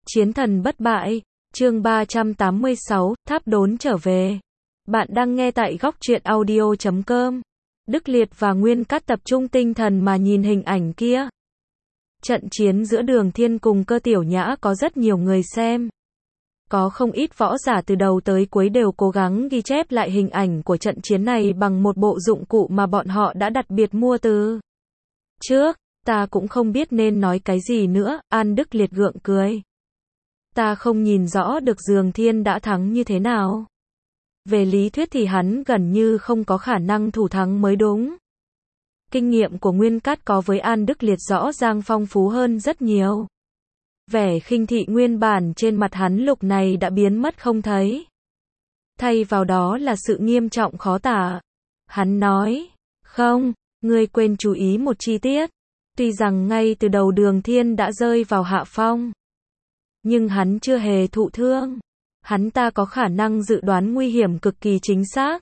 Chiến thần bất bại, chương 386, tháp đốn trở về. Bạn đang nghe tại góc truyện audio.com. Đức Liệt và Nguyên Cát tập trung tinh thần mà nhìn hình ảnh kia. Trận chiến giữa Đường Thiên cùng Cơ Tiểu Nhã có rất nhiều người xem. Có không ít võ giả từ đầu tới cuối đều cố gắng ghi chép lại hình ảnh của trận chiến này bằng một bộ dụng cụ mà bọn họ đã đặc biệt mua từ trước. Ta cũng không biết nên nói cái gì nữa, An Đức Liệt gượng cười. Ta không nhìn rõ được Đường Thiên đã thắng như thế nào. Về lý thuyết thì hắn gần như không có khả năng thủ thắng mới đúng. Kinh nghiệm của Nguyên Cát có với An Đức Liệt rõ ràng phong phú hơn rất nhiều. Vẻ khinh thị nguyên bản trên mặt hắn lúc này đã biến mất không thấy. Thay vào đó là sự nghiêm trọng khó tả. Hắn nói, không, ngươi quên chú ý một chi tiết. Tuy rằng ngay từ đầu Đường Thiên đã rơi vào hạ phong, nhưng hắn chưa hề thụ thương. Hắn ta có khả năng dự đoán nguy hiểm cực kỳ chính xác.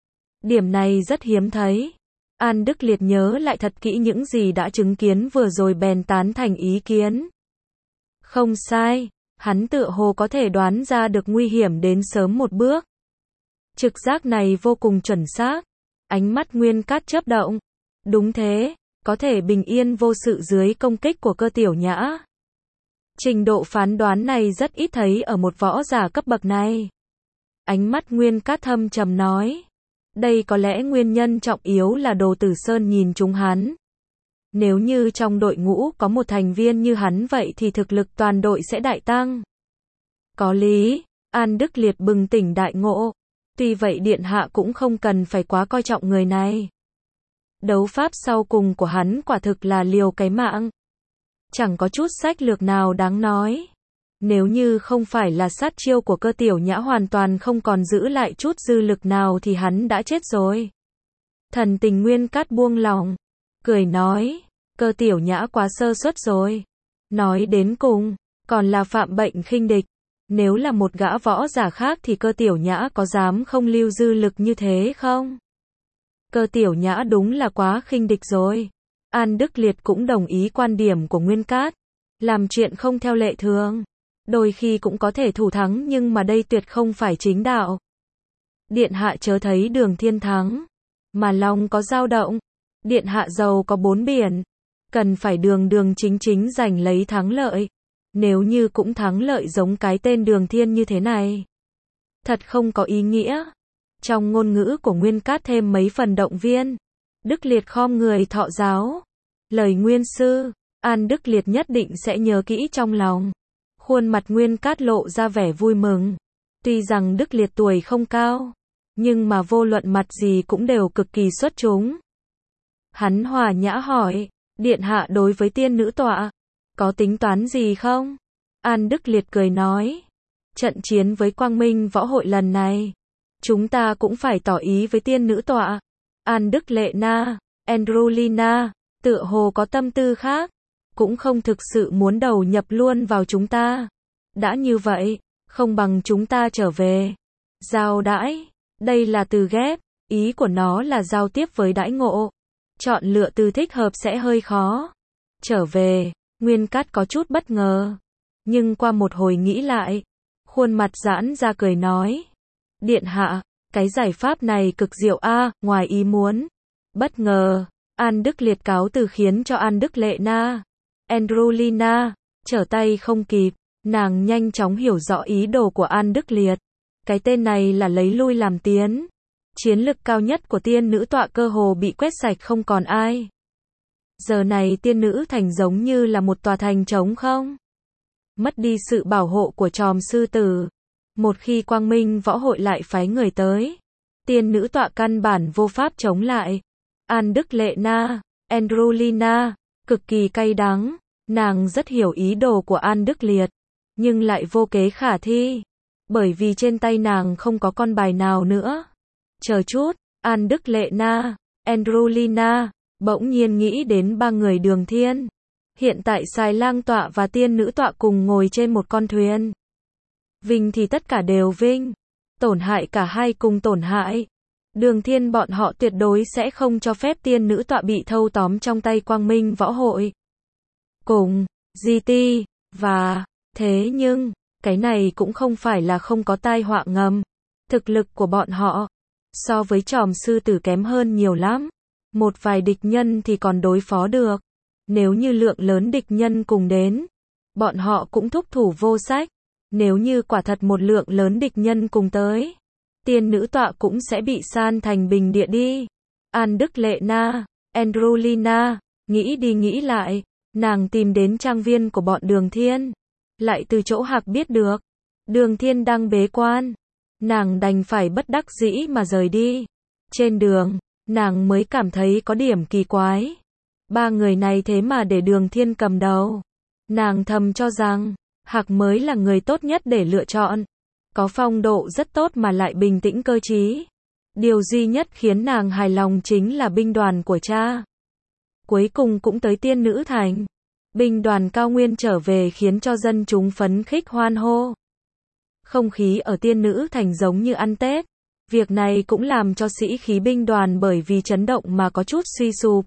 Điểm này rất hiếm thấy. An Đức Liệt nhớ lại thật kỹ những gì đã chứng kiến vừa rồi bèn tán thành ý kiến. Không sai, hắn tựa hồ có thể đoán ra được nguy hiểm đến sớm một bước. Trực giác này vô cùng chuẩn xác. Ánh mắt Nguyên Cát chớp động. Đúng thế, có thể bình yên vô sự dưới công kích của Cơ Tiểu Nhã. Trình độ phán đoán này rất ít thấy ở một võ giả cấp bậc này. Ánh mắt Nguyên Cát thâm trầm nói. Đây có lẽ nguyên nhân trọng yếu là Đồ Tử Sơn nhìn trúng hắn. Nếu như trong đội ngũ có một thành viên như hắn vậy thì thực lực toàn đội sẽ đại tăng. Có lý, An Đức Liệt bừng tỉnh đại ngộ. Tuy vậy điện hạ cũng không cần phải quá coi trọng người này. Đấu pháp sau cùng của hắn quả thực là liều cái mạng. Chẳng có chút sách lược nào đáng nói. Nếu như không phải là sát chiêu của Cơ Tiểu Nhã hoàn toàn không còn giữ lại chút dư lực nào thì hắn đã chết rồi. Thần tình Nguyên Cát buông lòng, cười nói, Cơ Tiểu Nhã quá sơ suất rồi. Nói đến cùng, còn là phạm bệnh khinh địch. Nếu là một gã võ giả khác thì Cơ Tiểu Nhã có dám không lưu dư lực như thế không? Cơ Tiểu Nhã đúng là quá khinh địch rồi. An Đức Liệt cũng đồng ý quan điểm của Nguyên Cát. Làm chuyện không theo lệ thường, đôi khi cũng có thể thủ thắng nhưng mà đây tuyệt không phải chính đạo. Điện hạ chớ thấy Đường Thiên thắng, mà lòng có dao động. Điện hạ giàu có bốn biển, cần phải đường đường chính chính giành lấy thắng lợi. Nếu như cũng thắng lợi giống cái tên Đường Thiên như thế này, thật không có ý nghĩa. Trong ngôn ngữ của Nguyên Cát thêm mấy phần động viên. Đức Liệt khom người thọ giáo. Lời nguyên sư, An Đức Liệt nhất định sẽ nhớ kỹ trong lòng. Khuôn mặt Nguyên Cát lộ ra vẻ vui mừng. Tuy rằng Đức Liệt tuổi không cao, nhưng mà vô luận mặt gì cũng đều cực kỳ xuất chúng. Hắn hòa nhã hỏi, điện hạ đối với tiên nữ tọa, có tính toán gì không? An Đức Liệt cười nói, trận chiến với Quang Minh võ hội lần này, chúng ta cũng phải tỏ ý với tiên nữ tọa. An Đức Lệ Na, Androlina, tựa hồ có tâm tư khác, cũng không thực sự muốn đầu nhập luôn vào chúng ta. Đã như vậy, không bằng chúng ta trở về. Giao đãi, đây là từ ghép, ý của nó là giao tiếp với đãi ngộ. Chọn lựa từ thích hợp sẽ hơi khó. Trở về, Nguyên Cát có chút bất ngờ. Nhưng qua một hồi nghĩ lại, khuôn mặt giãn ra cười nói. Điện hạ, cái giải pháp này cực diệu a, ngoài ý muốn. Bất ngờ, An Đức Liệt cáo từ khiến cho An Đức Lệ Na, Androlina, trở tay không kịp. Nàng nhanh chóng hiểu rõ ý đồ của An Đức Liệt. Cái tên này là lấy lui làm tiến. Chiến lực cao nhất của tiên nữ tọa cơ hồ bị quét sạch không còn ai. Giờ này tiên nữ thành giống như là một tòa thành trống không. Mất đi sự bảo hộ của Tròm sư tử. Một khi Quang Minh võ hội lại phái người tới, tiên nữ tọa căn bản vô pháp chống lại. An Đức Lệ Na, Androlina, cực kỳ cay đắng. Nàng rất hiểu ý đồ của An Đức Liệt, nhưng lại vô kế khả thi. Bởi vì trên tay nàng không có con bài nào nữa. Chờ chút, An Đức Lệ Na, Androlina, bỗng nhiên nghĩ đến ba người Đường Thiên. Hiện tại Xài Lang tọa và tiên nữ tọa cùng ngồi trên một con thuyền. Vinh thì tất cả đều vinh, tổn hại cả hai cùng tổn hại. Đường Thiên bọn họ tuyệt đối sẽ không cho phép tiên nữ tọa bị thâu tóm trong tay Quang Minh võ hội. Cùng GT và Thế nhưng, cái này cũng không phải là không có tai họa ngầm. Thực lực của bọn họ, so với Tròm sư tử kém hơn nhiều lắm. Một vài địch nhân thì còn đối phó được. Nếu như lượng lớn địch nhân cùng đến, bọn họ cũng thúc thủ vô sách. Nếu như quả thật một lượng lớn địch nhân cùng tới, tiên nữ tọa cũng sẽ bị san thành bình địa đi. An Đức Lệ Na, Androlina, nghĩ đi nghĩ lại, nàng tìm đến trang viên của bọn Đường Thiên. Lại từ chỗ Hạc biết được, Đường Thiên đang bế quan. Nàng đành phải bất đắc dĩ mà rời đi. Trên đường, nàng mới cảm thấy có điểm kỳ quái. Ba người này thế mà để Đường Thiên cầm đầu. Nàng thầm cho rằng, Hạc mới là người tốt nhất để lựa chọn. Có phong độ rất tốt mà lại bình tĩnh cơ trí. Điều duy nhất khiến nàng hài lòng chính là binh đoàn của cha. Cuối cùng cũng tới Tiên Nữ Thành. Binh đoàn Cao Nguyên trở về khiến cho dân chúng phấn khích hoan hô. Không khí ở Tiên Nữ Thành giống như ăn Tết. Việc này cũng làm cho sĩ khí binh đoàn bởi vì chấn động mà có chút suy sụp.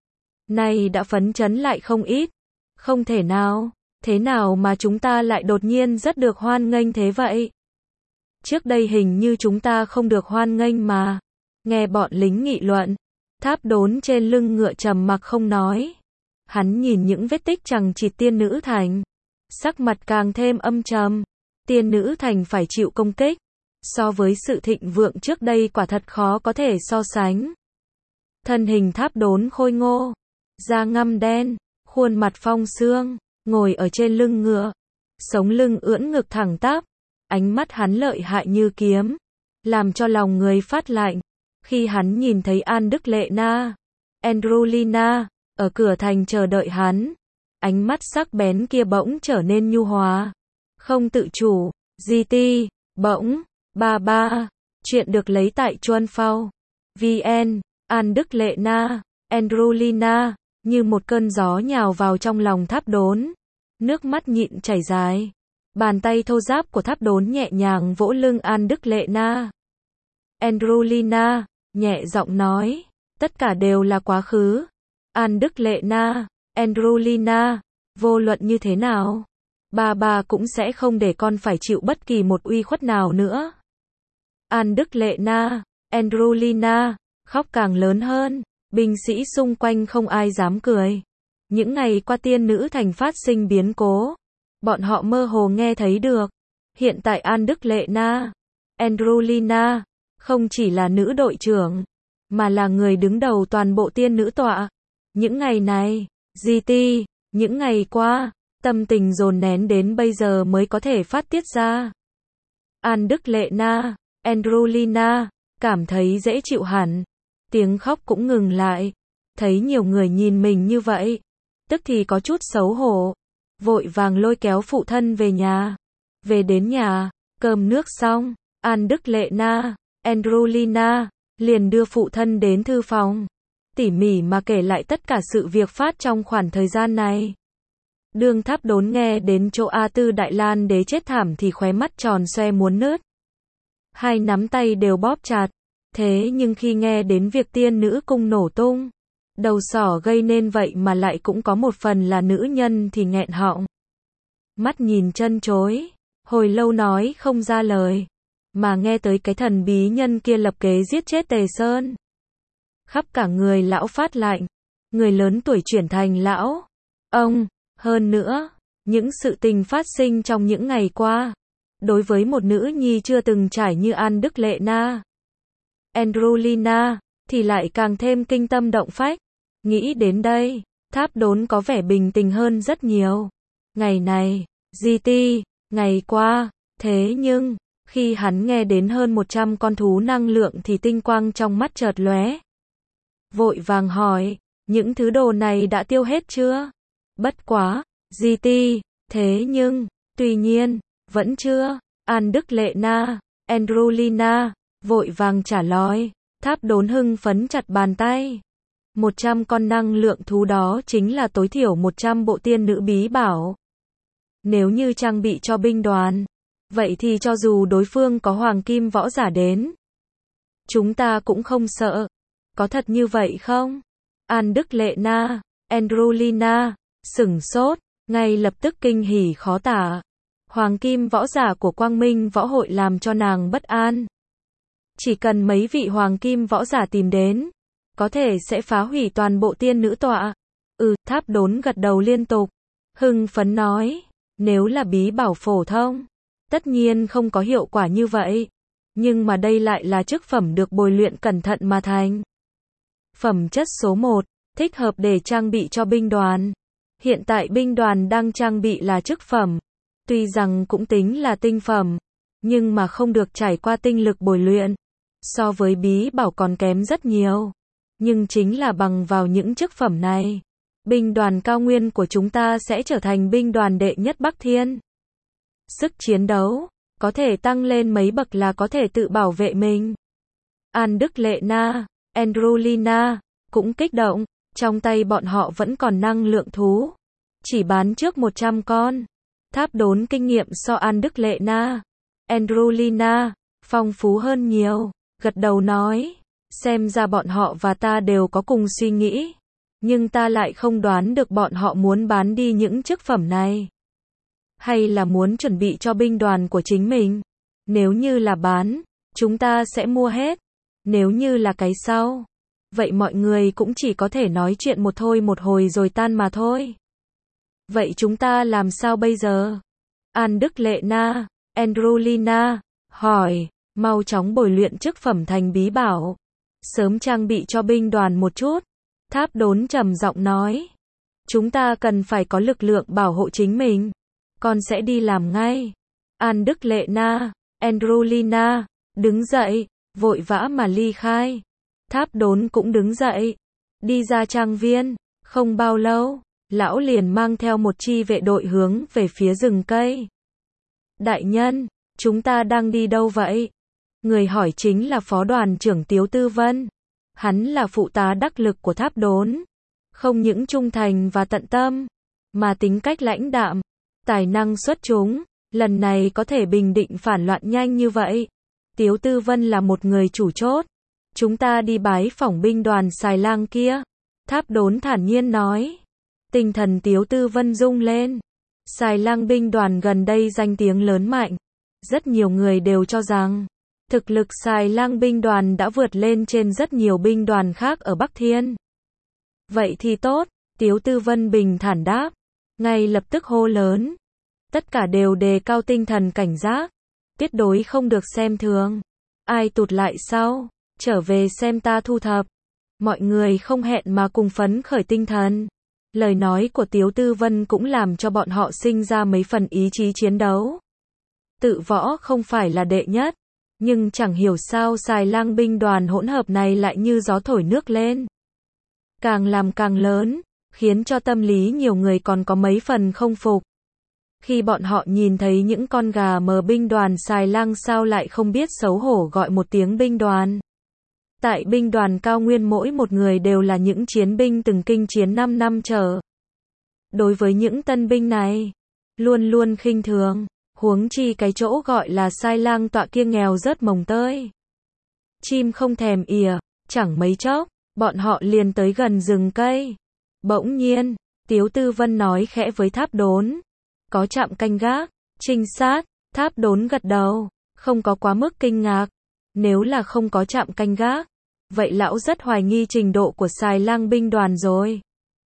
Nay đã phấn chấn lại không ít. Không thể nào, thế nào mà chúng ta lại đột nhiên rất được hoan nghênh thế vậy? Trước đây hình như chúng ta không được hoan nghênh mà. Nghe bọn lính nghị luận, Tháp Đốn trên lưng ngựa trầm mặc không nói. Hắn nhìn những vết tích chằng chịt Tiên Nữ Thành, sắc mặt càng thêm âm trầm. Tiên Nữ Thành phải chịu công kích, so với sự thịnh vượng trước đây quả thật khó có thể so sánh. Thân hình Tháp Đốn khôi ngô, da ngăm đen, khuôn mặt phong sương, ngồi ở trên lưng ngựa, sống lưng ưỡn ngực thẳng tắp, ánh mắt hắn lợi hại như kiếm, làm cho lòng người phát lạnh. Khi hắn nhìn thấy An Đức Lệ Na, Androlina, ở cửa thành chờ đợi hắn, ánh mắt sắc bén kia bỗng trở nên nhu hòa, không tự chủ. GT, bỗng, ba, chuyện được lấy tại Chuan Phao. VN, An Đức Lệ Na, Androlina, như một cơn gió nhào vào trong lòng Tháp Đốn. Nước mắt nhịn chảy dài. Bàn tay thô ráp của Tháp Đốn nhẹ nhàng vỗ lưng An Đức Lệ Na. Androlina, nhẹ giọng nói, tất cả đều là quá khứ. An Đức Lệ Na, Androlina, vô luận như thế nào, bà cũng sẽ không để con phải chịu bất kỳ một uy khuất nào nữa. An Đức Lệ Na, Androlina, khóc càng lớn hơn, binh sĩ xung quanh không ai dám cười. Những ngày qua Tiên Nữ Thành phát sinh biến cố, bọn họ mơ hồ nghe thấy được. Hiện tại An Đức Lệ Na, Androlina, không chỉ là nữ đội trưởng, mà là người đứng đầu toàn bộ Tiên Nữ tọa. Những ngày này, GT, những ngày qua, tâm tình dồn nén đến bây giờ mới có thể phát tiết ra. An Đức Lệ Na, Androlina, cảm thấy dễ chịu hẳn. Tiếng khóc cũng ngừng lại. Thấy nhiều người nhìn mình như vậy, tức thì có chút xấu hổ. Vội vàng lôi kéo phụ thân về nhà. Về đến nhà, cơm nước xong, An Đức Lệ Na, Androlina, liền đưa phụ thân đến thư phòng. Tỉ mỉ mà kể lại tất cả sự việc phát trong khoảng thời gian này. Đường Tháp Đốn nghe đến chỗ A Tư Đại Lan đế chết thảm thì khóe mắt tròn xoe muốn nứt. Hai nắm tay đều bóp chặt. Thế nhưng khi nghe đến việc Tiên Nữ cung nổ tung, đầu sỏ gây nên vậy mà lại cũng có một phần là nữ nhân thì nghẹn họng. Mắt nhìn chân chối, hồi lâu nói không ra lời, mà nghe tới cái thần bí nhân kia lập kế giết chết Tề Sơn. Khắp cả người lão phát lạnh, người lớn tuổi chuyển thành lão. Ông, hơn nữa, những sự tình phát sinh trong những ngày qua, đối với một nữ nhi chưa từng trải như An Đức Lệ Na, Androlina, thì lại càng thêm kinh tâm động phách. Nghĩ đến đây, Tháp Đốn có vẻ bình tĩnh hơn rất nhiều. Ngày này, GT, ngày qua, thế nhưng, khi hắn nghe đến hơn 100 con thú năng lượng thì tinh quang trong mắt chợt lóe. Vội vàng hỏi, những thứ đồ này đã tiêu hết chưa? Bất quá, GT, thế nhưng, tuy nhiên, vẫn chưa. An Đức Lệ Na, Androlina, vội vàng trả lời. Tháp Đốn hưng phấn chặt bàn tay. 100 con năng lượng thú đó chính là tối thiểu 100 bộ tiên nữ bí bảo. Nếu như trang bị cho binh đoàn, vậy thì cho dù đối phương có hoàng kim võ giả đến, chúng ta cũng không sợ. Có thật như vậy không? An Đức Lệ Na, Androlina, sửng sốt, ngay lập tức kinh hỉ khó tả. Hoàng kim võ giả của Quang Minh Võ Hội làm cho nàng bất an. Chỉ cần mấy vị hoàng kim võ giả tìm đến, có thể sẽ phá hủy toàn bộ tiên nữ tọa. Tháp Đốn gật đầu liên tục, hưng phấn nói, nếu là bí bảo phổ thông, tất nhiên không có hiệu quả như vậy. Nhưng mà đây lại là chức phẩm được bồi luyện cẩn thận mà thành. Phẩm chất số 1, thích hợp để trang bị cho binh đoàn. Hiện tại binh đoàn đang trang bị là chức phẩm, tuy rằng cũng tính là tinh phẩm, nhưng mà không được trải qua tinh lực bồi luyện. So với bí bảo còn kém rất nhiều. Nhưng chính là bằng vào những chức phẩm này, binh đoàn cao nguyên của chúng ta sẽ trở thành binh đoàn đệ nhất Bắc Thiên. Sức chiến đấu có thể tăng lên mấy bậc là có thể tự bảo vệ mình. An Đức Lệ Na, Androlina cũng kích động, trong tay bọn họ vẫn còn năng lượng thú. Chỉ bán trước 100 con. Tháp Đốn kinh nghiệm so An Đức Lệ Na, Androlina phong phú hơn nhiều, gật đầu nói, xem ra bọn họ và ta đều có cùng suy nghĩ, nhưng ta lại không đoán được bọn họ muốn bán đi những chức phẩm này, hay là muốn chuẩn bị cho binh đoàn của chính mình. Nếu như là bán, chúng ta sẽ mua hết. Nếu như là cái sau, vậy mọi người cũng chỉ có thể nói chuyện một hồi rồi tan mà thôi. Vậy chúng ta làm sao bây giờ? An Đức Lệ Na, Androlina hỏi, mau chóng bồi luyện chức phẩm thành bí bảo, sớm trang bị cho binh đoàn một chút. Tháp Đốn trầm giọng nói, chúng ta cần phải có lực lượng bảo hộ chính mình. Con sẽ đi làm ngay. An Đức Lệ Na, Androlina đứng dậy, vội vã mà ly khai. Tháp Đốn cũng đứng dậy, đi ra trang viên. Không bao lâu, lão liền mang theo một chi vệ đội hướng về phía rừng cây. Đại nhân, chúng ta đang đi đâu vậy? Người hỏi chính là phó đoàn trưởng Tiếu Tư Vân. Hắn là phụ tá đắc lực của Tháp Đốn. Không những trung thành và tận tâm, mà tính cách lãnh đạm, tài năng xuất chúng, lần này có thể bình định phản loạn nhanh như vậy. Tiếu Tư Vân là một người chủ chốt. Chúng ta đi bái phỏng binh đoàn Xài Lang kia. Tháp Đốn thản nhiên nói. Tinh thần Tiếu Tư Vân rung lên. Xài Lang binh đoàn gần đây danh tiếng lớn mạnh. Rất nhiều người đều cho rằng, thực lực Xài Lang binh đoàn đã vượt lên trên rất nhiều binh đoàn khác ở Bắc Thiên. Vậy thì tốt, Tiếu Tư Vân bình thản đáp. Ngay lập tức hô lớn. Tất cả đều đề cao tinh thần cảnh giác. Tuyệt đối không được xem thường. Ai tụt lại sau, trở về xem ta thu thập. Mọi người không hẹn mà cùng phấn khởi tinh thần. Lời nói của Tiếu Tư Vân cũng làm cho bọn họ sinh ra mấy phần ý chí chiến đấu. Tự võ không phải là đệ nhất, nhưng chẳng hiểu sao Xài Lang binh đoàn hỗn hợp này lại như gió thổi nước lên. Càng làm càng lớn, khiến cho tâm lý nhiều người còn có mấy phần không phục. Khi bọn họ nhìn thấy những con gà mờ binh đoàn Xài Lang sao lại không biết xấu hổ gọi một tiếng binh đoàn. Tại binh đoàn cao nguyên mỗi một người đều là những chiến binh từng kinh chiến 5 năm trở. Đối với những tân binh này, luôn luôn khinh thường, huống chi cái chỗ gọi là Xài Lang tọa kia nghèo rớt mồng tơi. Chim không thèm ỉa, chẳng mấy chốc, bọn họ liền tới gần rừng cây. Bỗng nhiên, Tiếu Tư Vân nói khẽ với Tháp Đốn. Có trạm canh gác, trinh sát. Tháp Đốn gật đầu, không có quá mức kinh ngạc. Nếu là không có trạm canh gác, vậy lão rất hoài nghi trình độ của Xài Lang binh đoàn rồi.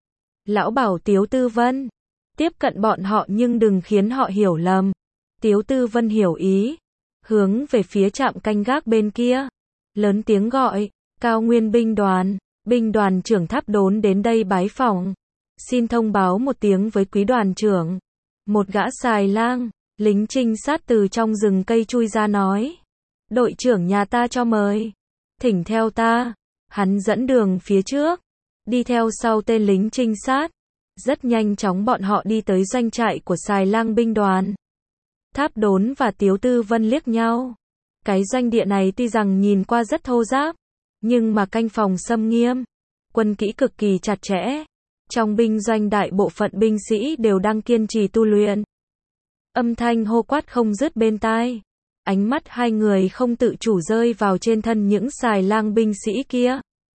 Lão bảo Tiếu Tư Vân, tiếp cận bọn họ nhưng đừng khiến họ hiểu lầm. Tiếu Tư Vân hiểu ý, hướng về phía trạm canh gác bên kia, lớn tiếng gọi, Cao Nguyên binh đoàn trưởng Tháp Đốn đến đây bái phỏng. Xin thông báo một tiếng với quý đoàn trưởng. Một gã Xài Lang, lính trinh sát từ trong rừng cây chui ra nói. Đội trưởng nhà ta cho mời. Thỉnh theo ta. Hắn dẫn đường phía trước. Đi theo sau tên lính trinh sát. Rất nhanh chóng bọn họ đi tới doanh trại của Xài Lang binh đoàn. Tháp Đốn và Tiếu Tư Vân liếc nhau. Cái doanh địa này tuy rằng nhìn qua rất thô ráp, nhưng mà canh phòng xâm nghiêm. Quân kỹ cực kỳ chặt chẽ. Trong binh doanh đại bộ phận binh sĩ đều đang kiên trì tu luyện. Âm thanh hô quát không dứt bên tai. Ánh mắt hai người không tự chủ rơi vào trên thân những Xài Lang binh sĩ kia.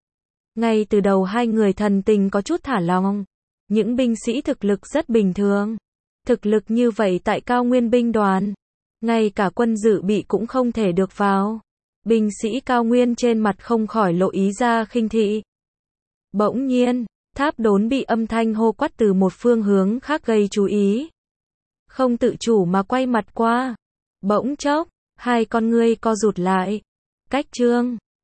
Ngay từ đầu hai người thần tình có chút thả lỏng. Những binh sĩ thực lực rất bình thường. Thực lực như vậy tại Cao Nguyên binh đoàn, ngay cả quân dự bị cũng không thể được vào. Binh sĩ Cao Nguyên trên mặt không khỏi lộ ý ra khinh thị. Bỗng nhiên, Tháp Đốn bị âm thanh hô quát từ một phương hướng khác gây chú ý. Không tự chủ mà quay mặt qua. Bỗng chốc, hai con ngươi co rụt lại. Cách Trương